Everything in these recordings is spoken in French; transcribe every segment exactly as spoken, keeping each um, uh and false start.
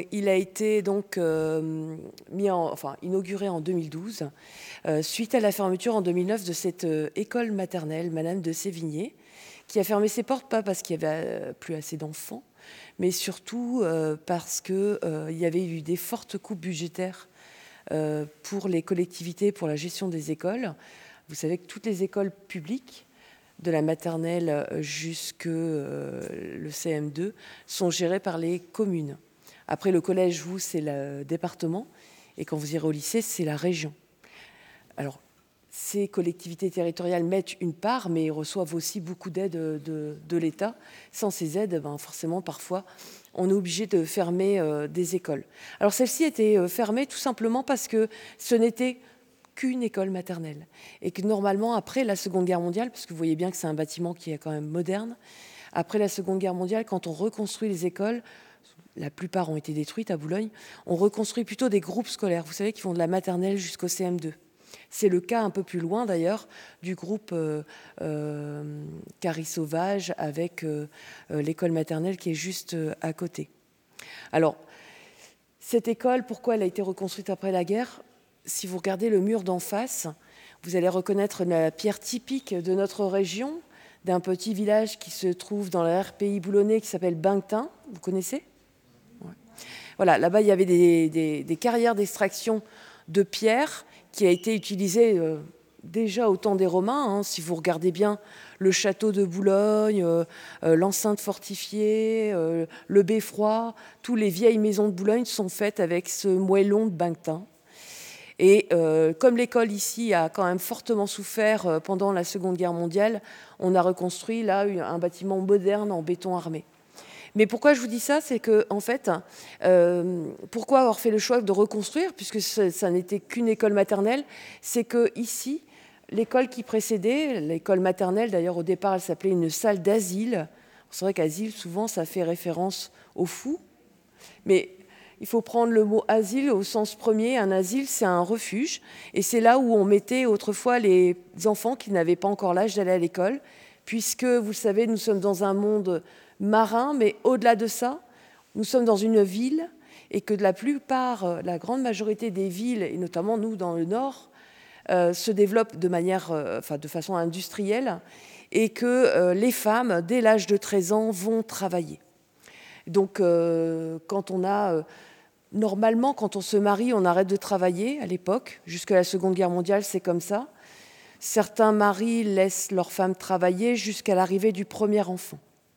il a été donc euh, mis en, enfin, inauguré en deux mille douze, euh, suite à la fermeture en deux mille neuf de cette euh, école maternelle, Madame de Sévigné, qui a fermé ses portes, pas parce qu'il n'y avait euh, plus assez d'enfants, mais surtout euh, parce qu'il euh, y avait eu des fortes coupes budgétaires euh, pour les collectivités, pour la gestion des écoles. Vous savez que toutes les écoles publiques, de la maternelle jusqu'au euh, le C M deux, sont gérées par les communes. Après, le collège, vous, c'est le département, et quand vous irez au lycée, c'est la région. Alors, ces collectivités territoriales mettent une part, mais reçoivent aussi beaucoup d'aides de, de, de l'État. Sans ces aides, ben forcément, parfois, on est obligé de fermer euh, des écoles. Alors, celle-ci était euh, fermée tout simplement parce que ce n'était qu'une école maternelle. Et que normalement, après la Seconde Guerre mondiale, parce que vous voyez bien que c'est un bâtiment qui est quand même moderne, après la Seconde Guerre mondiale, quand on reconstruit les écoles, la plupart ont été détruites à Boulogne, on reconstruit plutôt des groupes scolaires, vous savez, qui vont de la maternelle jusqu'au C M deux. C'est le cas un peu plus loin d'ailleurs du groupe euh, euh, Carrie Sauvage avec euh, euh, l'école maternelle qui est juste euh, à côté. Alors, cette école, pourquoi elle a été reconstruite après la guerre ? Si vous regardez le mur d'en face, vous allez reconnaître la pierre typique de notre région, d'un petit village qui se trouve dans le R P I boulonnais qui s'appelle Bingtin. Vous connaissez ? Ouais. Voilà, là-bas, il y avait des, des, des carrières d'extraction de pierre qui a été utilisée euh, déjà au temps des Romains. Hein, si vous regardez bien le château de Boulogne, euh, euh, l'enceinte fortifiée, euh, le beffroi, toutes les vieilles maisons de Boulogne sont faites avec ce moellon de Bingtin. Et euh, comme l'école ici a quand même fortement souffert euh, pendant la Seconde Guerre mondiale, on a reconstruit là un bâtiment moderne en béton armé. Mais pourquoi je vous dis ça, c'est que en fait, euh, pourquoi avoir fait le choix de reconstruire, puisque ça, ça n'était qu'une école maternelle, c'est que ici, l'école qui précédait, l'école maternelle, d'ailleurs au départ, elle s'appelait une salle d'asile. C'est vrai qu'asile, souvent, ça fait référence aux fous, mais il faut prendre le mot asile au sens premier. Un asile, c'est un refuge. Et c'est là où on mettait autrefois les enfants qui n'avaient pas encore l'âge d'aller à l'école, puisque, vous le savez, nous sommes dans un monde marin, mais au-delà de ça, nous sommes dans une ville, et que de la plupart, la grande majorité des villes, et notamment nous dans le Nord, euh, se développent de manière, euh, enfin, de façon industrielle, et que euh, les femmes, dès l'âge de treize ans, vont travailler. Donc, euh, quand on a... Euh, Normalement, quand on se marie, on arrête de travailler à l'époque. Jusqu'à la Seconde Guerre mondiale, c'est comme ça. Certains maris laissent leurs femmes travailler jusqu'à l'arrivée du premier enfant.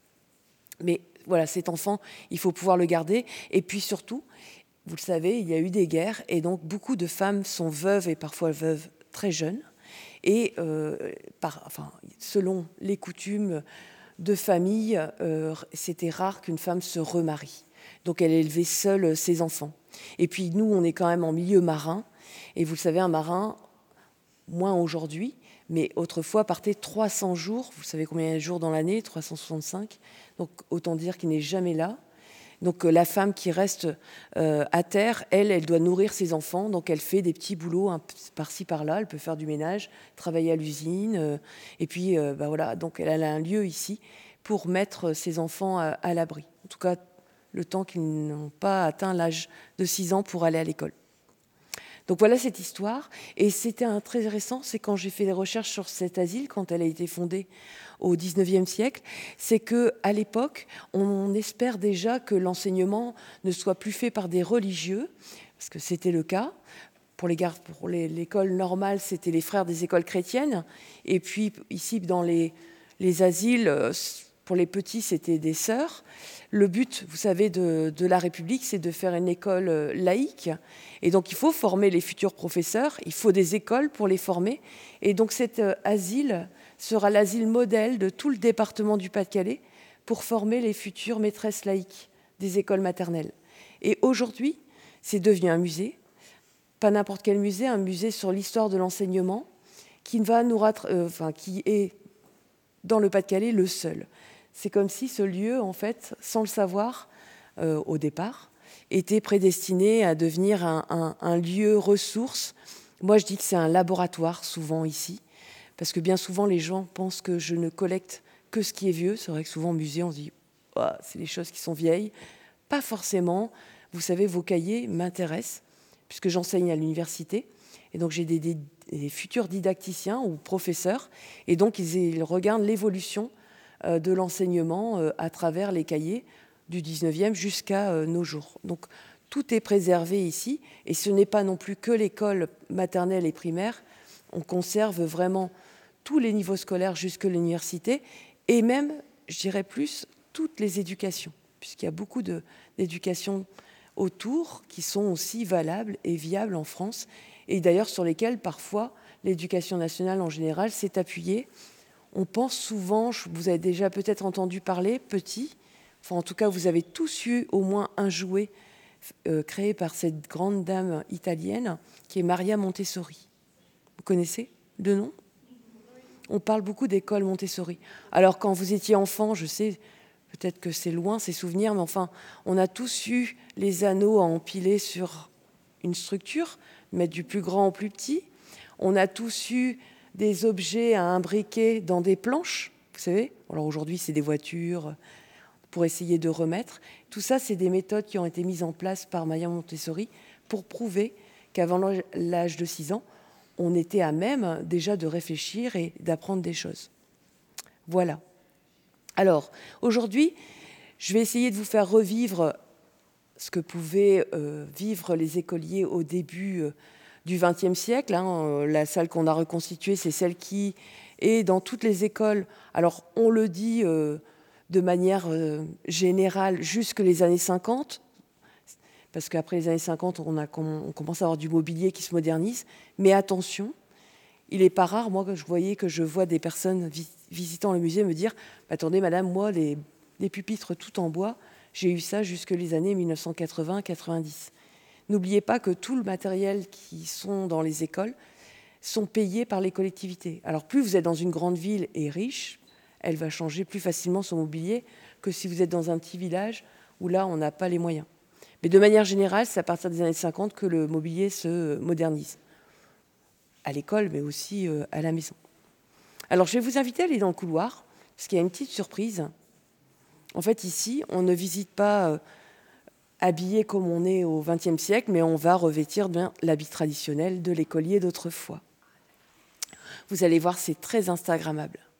Mais voilà, cet enfant, il faut pouvoir le garder. Et puis surtout, vous le savez, il y a eu des guerres. Et donc, beaucoup de femmes sont veuves et parfois veuves très jeunes. Et euh, par, enfin, selon les coutumes de famille, euh, c'était rare qu'une femme se remarie. Donc elle élevait seule ses enfants. Et puis nous, on est quand même en milieu marin. Et vous le savez, un marin, moins aujourd'hui, mais autrefois partait trois cents jours. Vous savez combien il y a de jours dans l'année ? trois cent soixante-cinq. Donc autant dire qu'il n'est jamais là. Donc la femme qui reste euh, à terre, elle, elle doit nourrir ses enfants. Donc elle fait des petits boulots hein, par-ci, par-là. Elle peut faire du ménage, travailler à l'usine. Euh, et puis, euh, bah, voilà, donc elle a un lieu ici pour mettre ses enfants à, à l'abri. En tout cas, le temps qu'ils n'ont pas atteint l'âge de six ans pour aller à l'école. Donc voilà cette histoire. Et c'était un très récent, c'est quand j'ai fait des recherches sur cet asile, quand elle a été fondée au dix-neuvième siècle, c'est qu'à l'époque, on espère déjà que l'enseignement ne soit plus fait par des religieux, parce que c'était le cas. Pour, les, pour les, l'école normale, c'était les frères des écoles chrétiennes. Et puis ici, dans les, les asiles, pour les petits, c'était des sœurs. Le but, vous savez, de, de la République, c'est de faire une école laïque. Et donc, il faut former les futurs professeurs. Il faut des écoles pour les former. Et donc, cet asile sera l'asile modèle de tout le département du Pas-de-Calais pour former les futures maîtresses laïques des écoles maternelles. Et aujourd'hui, c'est devenu un musée. Pas n'importe quel musée, un musée sur l'histoire de l'enseignement qui, va nous rattra- euh, enfin, qui est, dans le Pas-de-Calais, le seul. C'est comme si ce lieu, en fait, sans le savoir euh, au départ, était prédestiné à devenir un, un, un lieu ressource. Moi, je dis que c'est un laboratoire, souvent, ici, parce que bien souvent, les gens pensent que je ne collecte que ce qui est vieux. C'est vrai que souvent, au musée, on se dit oh, « c'est les choses qui sont vieilles ». Pas forcément. vous savez, vos cahiers m'intéressent, puisque j'enseigne à l'université. Et donc, j'ai des, des, des futurs didacticiens ou professeurs. Et donc, ils, ils regardent l'évolution euh, de l'enseignement euh, à travers les cahiers du dix-neuvième jusqu'à euh, nos jours. Donc, tout est préservé ici. Et ce n'est pas non plus que l'école maternelle et primaire. On conserve vraiment tous les niveaux scolaires jusqu'à l'université. Et même, je dirais plus, toutes les éducations, puisqu'il y a beaucoup d'éducations autour qui sont aussi valables et viables en France, et d'ailleurs sur lesquelles parfois l'éducation nationale en général s'est appuyée. On pense souvent, vous avez déjà peut-être entendu parler, petit, enfin en tout cas vous avez tous eu au moins un jouet euh, créé par cette grande dame italienne qui est Maria Montessori. Vous connaissez de nom ? On parle beaucoup d'école Montessori. Alors quand vous étiez enfant, je sais, peut-être que c'est loin ces souvenirs, mais enfin, on a tous eu les anneaux à empiler sur une structure, mettre du plus grand au plus petit. On a tous eu des objets à imbriquer dans des planches, vous savez. Alors aujourd'hui, c'est des voitures pour essayer de remettre. Tout ça, c'est des méthodes qui ont été mises en place par Maria Montessori pour prouver qu'avant l'âge de six ans, on était à même déjà de réfléchir et d'apprendre des choses. Voilà. Alors, aujourd'hui, je vais essayer de vous faire revivre ce que pouvaient euh, vivre les écoliers au début euh, du vingtième siècle. Hein. Euh, la salle qu'on a reconstituée, c'est celle qui est dans toutes les écoles. Alors, on le dit euh, de manière euh, générale jusque les années cinquante, parce qu'après les années cinquante, on, a, on commence à avoir du mobilier qui se modernise. Mais attention, il n'est pas rare, moi, que je voyais que je vois des personnes vi visitant le musée me dire « Attendez, madame, moi, les, les pupitres tout en bois, j'ai eu ça jusque les années mille neuf cent quatre-vingts quatre-vingt-dix. » N'oubliez pas que tout le matériel qui sont dans les écoles sont payés par les collectivités. Alors, plus vous êtes dans une grande ville et riche, elle va changer plus facilement son mobilier que si vous êtes dans un petit village où là, on n'a pas les moyens. Mais de manière générale, c'est à partir des années cinquante que le mobilier se modernise. À l'école, mais aussi à la maison. Alors, je vais vous inviter à aller dans le couloir, parce qu'il y a une petite surprise. En fait, ici, on ne visite pas habillé comme on est au vingtième siècle, mais on va revêtir bien l'habit traditionnel de l'écolier d'autrefois. Vous allez voir, c'est très instagrammable.